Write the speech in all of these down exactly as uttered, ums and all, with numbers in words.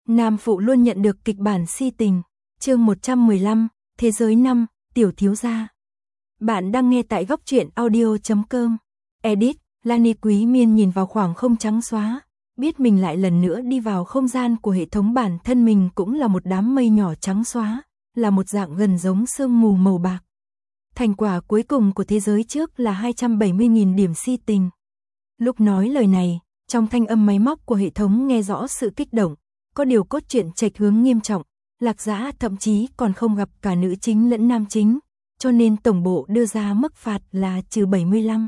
Nam phụ luôn nhận được kịch bản si tình. Chương một trăm mười lăm, Thế giới năm, tiểu thiếu gia. Bạn đang nghe tại góc truyện audio chấm com. Edit, Lani Quý Miên nhìn vào khoảng không trắng xóa, biết mình lại lần nữa đi vào không gian của hệ thống, bản thân mình cũng là một đám mây nhỏ trắng xóa, là một dạng gần giống sương mù màu bạc. Thành quả cuối cùng của thế giới trước là hai trăm bảy mươi nghìn điểm si tình. Lúc nói lời này, trong thanh âm máy móc của hệ thống nghe rõ sự kích động, có điều cốt truyện chệch hướng nghiêm trọng, Lạc Dã thậm chí còn không gặp cả nữ chính lẫn nam chính, cho nên tổng bộ đưa ra mức phạt là trừ bảy mươi lăm.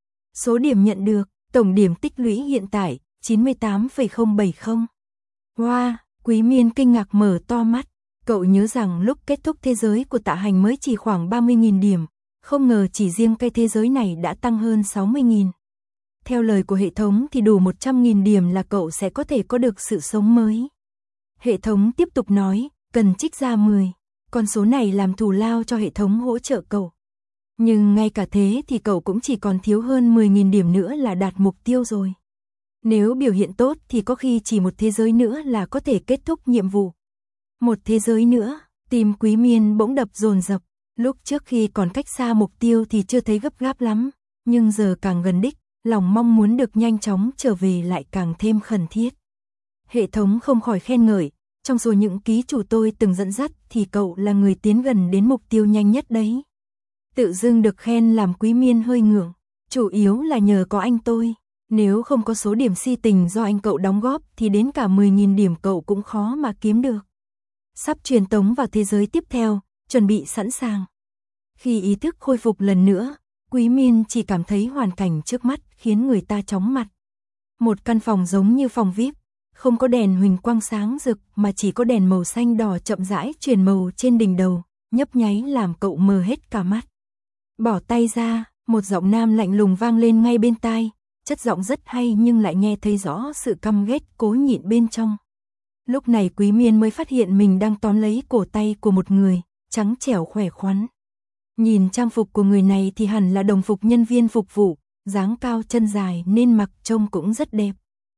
Số điểm nhận được, tổng điểm tích lũy hiện tại chín mươi tám phẩy không bảy không. Wow, Quý Miên kinh ngạc mở to mắt, cậu nhớ rằng lúc kết thúc thế giới của Tạ Hành mới chỉ khoảng ba mươi nghìn điểm, không ngờ chỉ riêng cái thế giới này đã tăng hơn sáu mươi nghìn. Theo lời của hệ thống thì đủ một trăm nghìn điểm là cậu sẽ có thể có được sự sống mới. Hệ thống tiếp tục nói, cần trích ra mười, con số này làm thù lao cho hệ thống hỗ trợ cậu. Nhưng ngay cả thế thì cậu cũng chỉ còn thiếu hơn mười nghìn điểm nữa là đạt mục tiêu rồi. Nếu biểu hiện tốt thì có khi chỉ một thế giới nữa là có thể kết thúc nhiệm vụ. Một thế giới nữa, tim Quý Miên bỗng đập dồn dập, lúc trước khi còn cách xa mục tiêu thì chưa thấy gấp gáp lắm, nhưng giờ càng gần đích, lòng mong muốn được nhanh chóng trở về lại càng thêm khẩn thiết. Hệ thống không khỏi khen ngợi, trong số những ký chủ tôi từng dẫn dắt thì cậu là người tiến gần đến mục tiêu nhanh nhất đấy. Tự dưng được khen làm Quý Miên hơi ngượng, chủ yếu là nhờ có anh tôi, nếu không có số điểm si tình do anh cậu đóng góp thì đến cả mười nghìn điểm cậu cũng khó mà kiếm được. Sắp truyền tống vào thế giới tiếp theo, chuẩn bị sẵn sàng. Khi ý thức khôi phục lần nữa, Quý Miên chỉ cảm thấy hoàn cảnh trước mắt khiến người ta chóng mặt. Một căn phòng giống như phòng vi ai pi, không có đèn huỳnh quang sáng rực mà chỉ có đèn màu xanh đỏ chậm rãi truyền màu trên đỉnh đầu, nhấp nháy làm cậu mờ hết cả mắt. Bỏ tay ra, một giọng nam lạnh lùng vang lên ngay bên tai, chất giọng rất hay nhưng lại nghe thấy rõ sự căm ghét cố nhịn bên trong. Lúc này Quý Miên mới phát hiện mình đang tóm lấy cổ tay của một người, trắng trẻo khỏe khoắn. Nhìn trang phục của người này thì hẳn là đồng phục nhân viên phục vụ, dáng cao chân dài nên mặc trông cũng rất đẹp.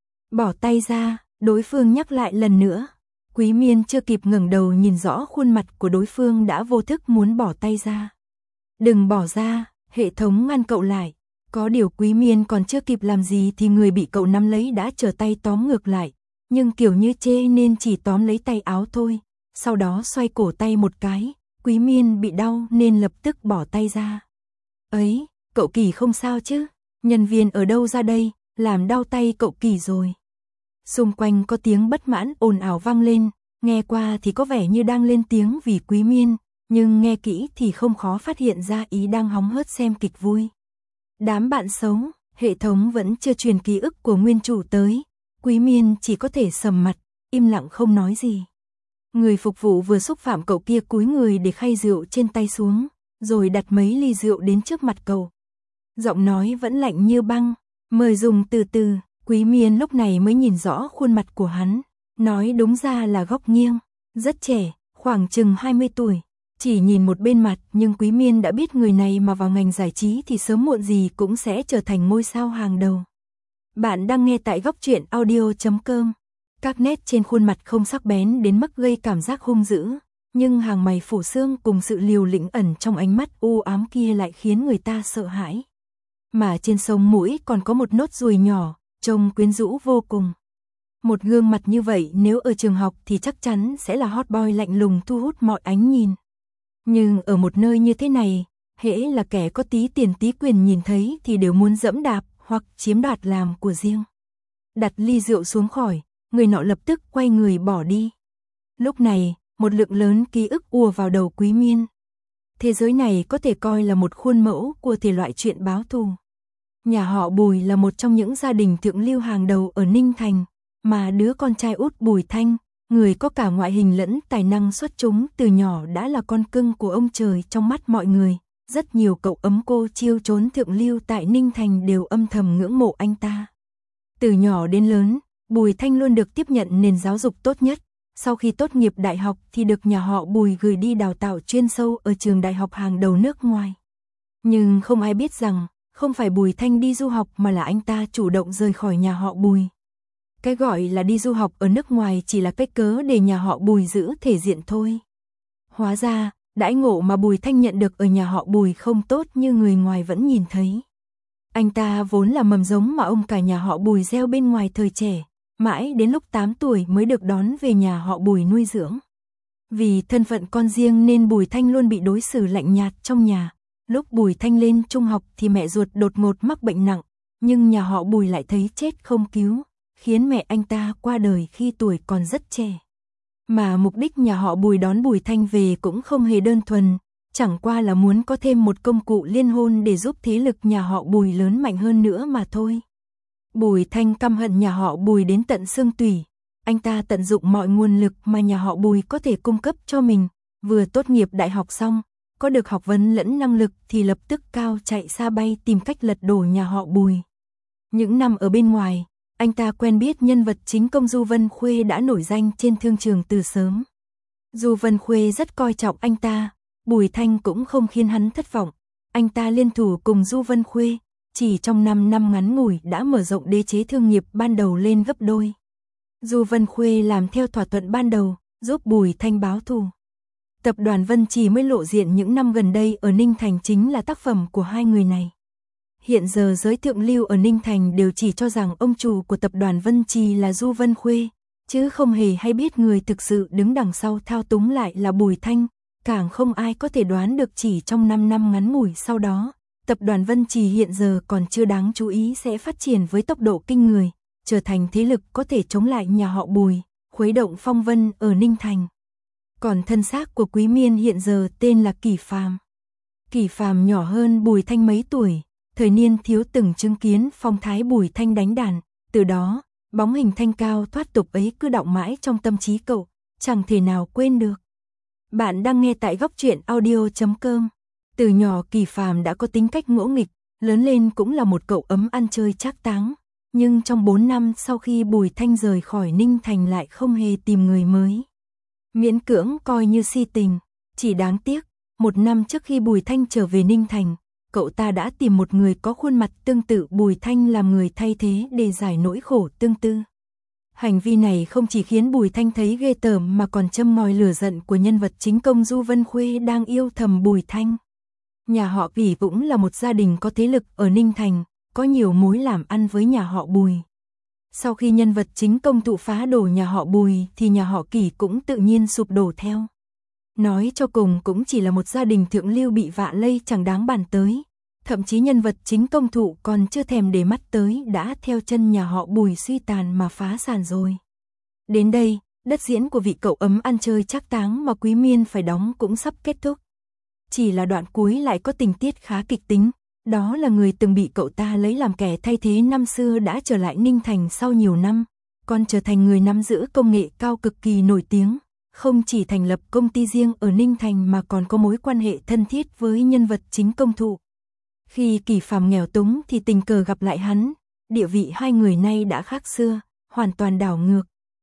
Bỏ tay ra, đối phương nhắc lại lần nữa. Quý Miên chưa kịp ngẩng đầu nhìn rõ khuôn mặt của đối phương đã vô thức muốn bỏ tay ra. Đừng bỏ ra, hệ thống ngăn cậu lại. Có điều Quý Miên còn chưa kịp làm gì thì người bị cậu nắm lấy đã trở tay tóm ngược lại. Nhưng kiểu như chê nên chỉ tóm lấy tay áo thôi. Sau đó xoay cổ tay một cái. Quý Miên bị đau nên lập tức bỏ tay ra. Ấy, cậu Kỳ không sao chứ? Nhân viên ở đâu ra đây, làm đau tay cậu Kỳ rồi. Xung quanh có tiếng bất mãn ồn ào vang lên, nghe qua thì có vẻ như đang lên tiếng vì Quý Miên, nhưng nghe kỹ thì không khó phát hiện ra ý đang hóng hớt xem kịch vui. Đám bạn xấu, hệ thống vẫn chưa truyền ký ức của nguyên chủ tới, Quý Miên chỉ có thể sầm mặt, im lặng không nói gì. Người phục vụ vừa xúc phạm cậu kia cúi người để khay rượu trên tay xuống, rồi đặt mấy ly rượu đến trước mặt cậu. Giọng nói vẫn lạnh như băng, mời dùng từ từ. Quý Miên lúc này mới nhìn rõ khuôn mặt của hắn, nói đúng ra là góc nghiêng, rất trẻ, khoảng chừng hai mươi tuổi. Chỉ nhìn một bên mặt nhưng Quý Miên đã biết người này mà vào ngành giải trí thì sớm muộn gì cũng sẽ trở thành ngôi sao hàng đầu. Bạn đang nghe tại góc truyện audio chấm com. Các nét trên khuôn mặt không sắc bén đến mức gây cảm giác hung dữ, nhưng hàng mày phủ xương cùng sự liều lĩnh ẩn trong ánh mắt u ám kia lại khiến người ta sợ hãi. Mà trên sống mũi còn có một nốt ruồi nhỏ, trông quyến rũ vô cùng. Một gương mặt như vậy nếu ở trường học thì chắc chắn sẽ là hot boy lạnh lùng thu hút mọi ánh nhìn. Nhưng ở một nơi như thế này, hễ là kẻ có tí tiền tí quyền nhìn thấy thì đều muốn dẫm đạp hoặc chiếm đoạt làm của riêng. Đặt ly rượu xuống khỏi, người nọ lập tức quay người bỏ đi. Lúc này, một lượng lớn ký ức ùa vào đầu Quý Miên. Thế giới này có thể coi là một khuôn mẫu của thể loại chuyện báo thù. Nhà họ Bùi là một trong những gia đình thượng lưu hàng đầu ở Ninh Thành, mà đứa con trai út Bùi Thanh, người có cả ngoại hình lẫn tài năng xuất chúng từ nhỏ đã là con cưng của ông trời trong mắt mọi người. Rất nhiều cậu ấm cô chiêu trốn thượng lưu tại Ninh Thành đều âm thầm ngưỡng mộ anh ta. Từ nhỏ đến lớn, Bùi Thanh luôn được tiếp nhận nền giáo dục tốt nhất. Sau khi tốt nghiệp đại học thì được nhà họ Bùi gửi đi đào tạo chuyên sâu ở trường đại học hàng đầu nước ngoài. Nhưng không ai biết rằng, không phải Bùi Thanh đi du học mà là anh ta chủ động rời khỏi nhà họ Bùi. Cái gọi là đi du học ở nước ngoài chỉ là cái cớ để nhà họ Bùi giữ thể diện thôi. Hóa ra, đãi ngộ mà Bùi Thanh nhận được ở nhà họ Bùi không tốt như người ngoài vẫn nhìn thấy. Anh ta vốn là mầm giống mà ông cả nhà họ Bùi gieo bên ngoài thời trẻ, mãi đến lúc tám tuổi mới được đón về nhà họ Bùi nuôi dưỡng. Vì thân phận con riêng nên Bùi Thanh luôn bị đối xử lạnh nhạt trong nhà. Lúc Bùi Thanh lên trung học thì mẹ ruột đột ngột mắc bệnh nặng, nhưng nhà họ Bùi lại thấy chết không cứu, khiến mẹ anh ta qua đời khi tuổi còn rất trẻ. Mà mục đích nhà họ Bùi đón Bùi Thanh về cũng không hề đơn thuần, chẳng qua là muốn có thêm một công cụ liên hôn để giúp thế lực nhà họ Bùi lớn mạnh hơn nữa mà thôi. Bùi Thanh căm hận nhà họ Bùi đến tận xương tủy, anh ta tận dụng mọi nguồn lực mà nhà họ Bùi có thể cung cấp cho mình, vừa tốt nghiệp đại học xong, có được học vấn lẫn năng lực thì lập tức cao chạy xa bay tìm cách lật đổ nhà họ Bùi. Những năm ở bên ngoài, anh ta quen biết nhân vật chính công Du Vân Khuê đã nổi danh trên thương trường từ sớm. Du Vân Khuê rất coi trọng anh ta, Bùi Thanh cũng không khiến hắn thất vọng. Anh ta liên thủ cùng Du Vân Khuê, chỉ trong năm năm ngắn ngủi đã mở rộng đế chế thương nghiệp ban đầu lên gấp đôi. Du Vân Khuê làm theo thỏa thuận ban đầu, giúp Bùi Thanh báo thù. Tập đoàn Vân Trì mới lộ diện những năm gần đây ở Ninh Thành chính là tác phẩm của hai người này. Hiện giờ giới thượng lưu ở Ninh Thành đều chỉ cho rằng ông chủ của tập đoàn Vân Trì là Du Vân Khuê, chứ không hề hay biết người thực sự đứng đằng sau thao túng lại là Bùi Thanh, càng không ai có thể đoán được chỉ trong năm năm ngắn ngủi sau đó, tập đoàn Vân Trì hiện giờ còn chưa đáng chú ý sẽ phát triển với tốc độ kinh người, trở thành thế lực có thể chống lại nhà họ Bùi, khuấy động phong vân ở Ninh Thành. Còn thân xác của Quý Miên hiện giờ tên là Kỷ Phàm. Kỷ Phàm nhỏ hơn Bùi Thanh mấy tuổi, thời niên thiếu từng chứng kiến phong thái Bùi Thanh đánh đàn, từ đó, bóng hình thanh cao thoát tục ấy cứ đọng mãi trong tâm trí cậu, chẳng thể nào quên được. Bạn đang nghe tại góc truyện audio chấm com. Từ nhỏ Kỷ Phàm đã có tính cách ngỗ nghịch, lớn lên cũng là một cậu ấm ăn chơi trác táng, nhưng trong bốn năm sau khi Bùi Thanh rời khỏi Ninh Thành lại không hề tìm người mới. Miễn cưỡng coi như si tình, chỉ đáng tiếc, một năm trước khi Bùi Thanh trở về Ninh Thành, cậu ta đã tìm một người có khuôn mặt tương tự Bùi Thanh làm người thay thế để giải nỗi khổ tương tư. Hành vi này không chỉ khiến Bùi Thanh thấy ghê tởm mà còn châm ngòi lửa giận của nhân vật chính công Du Vân Khuê đang yêu thầm Bùi Thanh. Nhà họ Kỷ cũng là một gia đình có thế lực ở Ninh Thành, có nhiều mối làm ăn với nhà họ Bùi. Sau khi nhân vật chính công tụ phá đổ nhà họ Bùi thì nhà họ Kỷ cũng tự nhiên sụp đổ theo. Nói cho cùng cũng chỉ là một gia đình thượng lưu bị vạ lây chẳng đáng bàn tới. Thậm chí nhân vật chính công thụ còn chưa thèm để mắt tới đã theo chân nhà họ Bùi suy tàn mà phá sản rồi. Đến đây, đất diễn của vị cậu ấm ăn chơi trác táng mà Quý Miên phải đóng cũng sắp kết thúc. Chỉ là đoạn cuối lại có tình tiết khá kịch tính, đó là người từng bị cậu ta lấy làm kẻ thay thế năm xưa đã trở lại Ninh Thành sau nhiều năm, còn trở thành người nắm giữ công nghệ cao cực kỳ nổi tiếng, không chỉ thành lập công ty riêng ở Ninh Thành mà còn có mối quan hệ thân thiết với nhân vật chính công thụ. Khi Kỷ Phàm nghèo túng thì tình cờ gặp lại hắn, địa vị hai người nay đã khác xưa, hoàn toàn đảo ngược.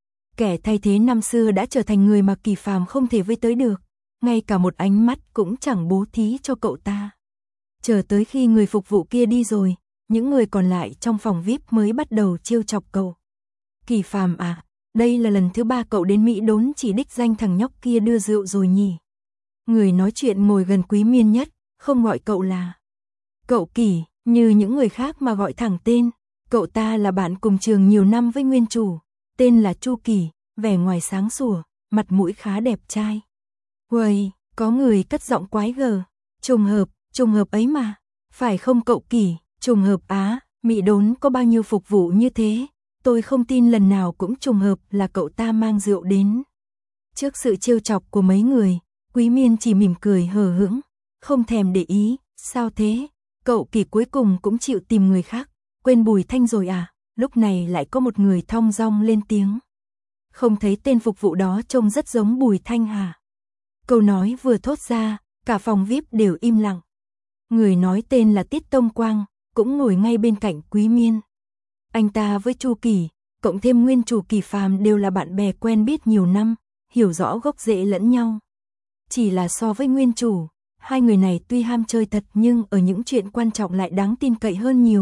Kẻ thay thế năm xưa đã trở thành người mà Kỷ Phàm không thể với tới được, ngay cả một ánh mắt cũng chẳng bố thí cho cậu ta. Chờ tới khi người phục vụ kia đi rồi, những người còn lại trong phòng vi ai pi mới bắt đầu trêu chọc cậu. Kỷ Phàm à, đây là lần thứ ba cậu đến Mỹ đốn chỉ đích danh thằng nhóc kia đưa rượu rồi nhỉ? Người nói chuyện ngồi gần Quý Miên nhất, không gọi cậu là cậu Kỷ, như những người khác mà gọi thẳng tên. Cậu ta là bạn cùng trường nhiều năm với nguyên chủ, tên là Chu Kỷ, vẻ ngoài sáng sủa, mặt mũi khá đẹp trai. Uầy, có người cất giọng quái gở, trùng hợp, trùng hợp ấy mà, phải không cậu Kỷ, trùng hợp á, Mỹ đốn có bao nhiêu phục vụ như thế, tôi không tin lần nào cũng trùng hợp là cậu ta mang rượu đến. Trước sự trêu chọc của mấy người, Quý Miên chỉ mỉm cười hờ hững, không thèm để ý, sao thế? Cậu Kỷ cuối cùng cũng chịu tìm người khác, quên Bùi Thanh rồi à? Lúc này lại có một người thong dong lên tiếng. Không thấy tên phục vụ đó trông rất giống Bùi Thanh hả? Câu nói vừa thốt ra, cả phòng vi ai pi đều im lặng. Người nói tên là Tiết Tông Quang, cũng ngồi ngay bên cạnh Quý Miên. Anh ta với Chu Kỷ, cộng thêm nguyên chủ Kỷ Phàm đều là bạn bè quen biết nhiều năm, hiểu rõ gốc rễ lẫn nhau. Chỉ là so với nguyên chủ, hai người này tuy ham chơi thật nhưng ở những chuyện quan trọng lại đáng tin cậy hơn nhiều,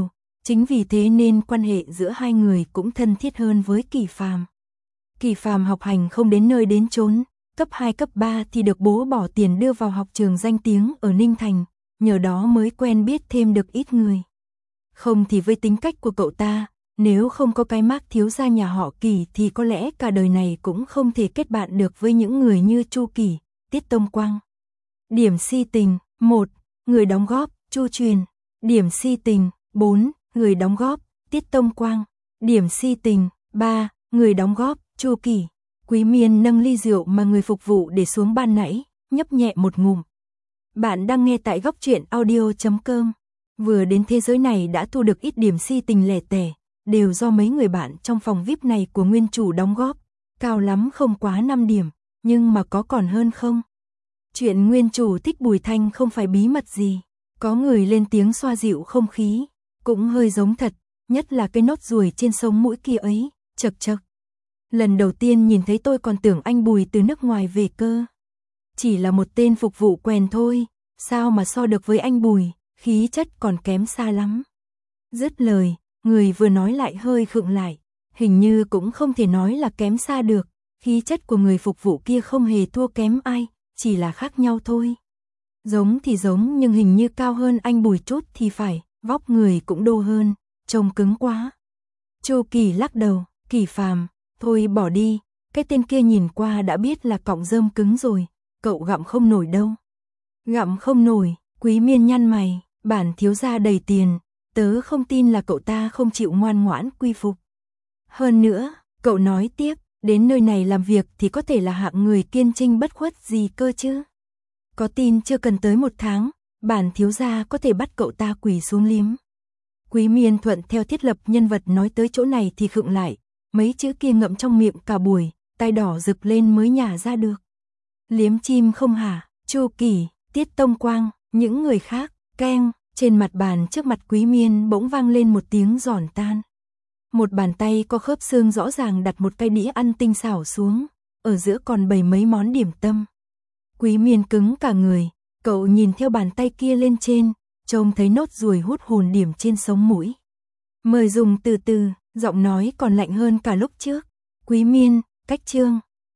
Chính vì thế nên quan hệ giữa hai người cũng thân thiết hơn với Kỳ Phàm. Kỳ Phàm học hành không đến nơi đến chốn, cấp hai cấp ba thì được bố bỏ tiền đưa vào học trường danh tiếng ở Ninh Thành, nhờ đó mới quen biết thêm được ít người. Không thì với tính cách của cậu ta, nếu không có cái mác thiếu gia nhà họ Kỳ thì có lẽ cả đời này cũng không thể kết bạn được với những người như Chu Kỳ, Tiết Tông Quang. Điểm si tình một. Người đóng góp, Chu Truyền. Điểm si tình bốn. Người đóng góp, Tiết Tông Quang. Điểm si tình ba. Người đóng góp, Chu Kỳ. Quý Miên nâng ly rượu mà người phục vụ để xuống ban nãy, nhấp nhẹ một ngụm. Bạn đang nghe tại góc truyện audio chấm com. Vừa đến thế giới này đã thu được ít điểm si tình lẻ tẻ, đều do mấy người bạn trong phòng vi ai pi này của nguyên chủ đóng góp, cao lắm không quá năm điểm, nhưng mà có còn hơn không? Chuyện nguyên chủ thích Bùi Thanh không phải bí mật gì, có người lên tiếng xoa dịu không khí, cũng hơi giống thật, nhất là cái nốt ruồi trên sống mũi kia ấy, chật chật. Lần đầu tiên nhìn thấy tôi còn tưởng anh Bùi từ nước ngoài về cơ. Chỉ là một tên phục vụ quèn thôi, sao mà so được với anh Bùi, khí chất còn kém xa lắm. Dứt lời, người vừa nói lại hơi khựng lại, hình như cũng không thể nói là kém xa được, khí chất của người phục vụ kia không hề thua kém ai, chỉ là khác nhau thôi. Giống thì giống nhưng hình như cao hơn anh Bùi chút thì phải, vóc người cũng đô hơn, trông cứng quá. Chu Kỳ lắc đầu, Kỳ Phàm, thôi bỏ đi, cái tên kia nhìn qua đã biết là cọng rơm cứng rồi, cậu gặm không nổi đâu. Gặm không nổi, Quý Miên nhăn mày, bản thiếu gia đầy tiền, tớ không tin là cậu ta không chịu ngoan ngoãn quy phục. Hơn nữa, cậu nói tiếp, đến nơi này làm việc thì có thể là hạng người kiên trinh bất khuất gì cơ chứ. Có tin chưa cần tới một tháng, bản thiếu gia có thể bắt cậu ta quỳ xuống liếm. Quý Miên thuận theo thiết lập nhân vật nói tới chỗ này thì khựng lại, mấy chữ kia ngậm trong miệng cả buổi, tai đỏ rực lên mới nhả ra được. Liếm chim không hả, Chu Kỳ, Tiết Tông Quang, những người khác, keng, trên mặt bàn trước mặt Quý Miên bỗng vang lên một tiếng giòn tan. Một bàn tay có khớp xương rõ ràng đặt một cái đĩa ăn tinh xảo xuống, ở giữa còn bày mấy món điểm tâm. Quý Miên cứng cả người, cậu nhìn theo bàn tay kia lên trên, trông thấy nốt ruồi hút hồn điểm trên sống mũi. Mời dùng từ từ, giọng nói còn lạnh hơn cả lúc trước. Quý Miên, cách chương.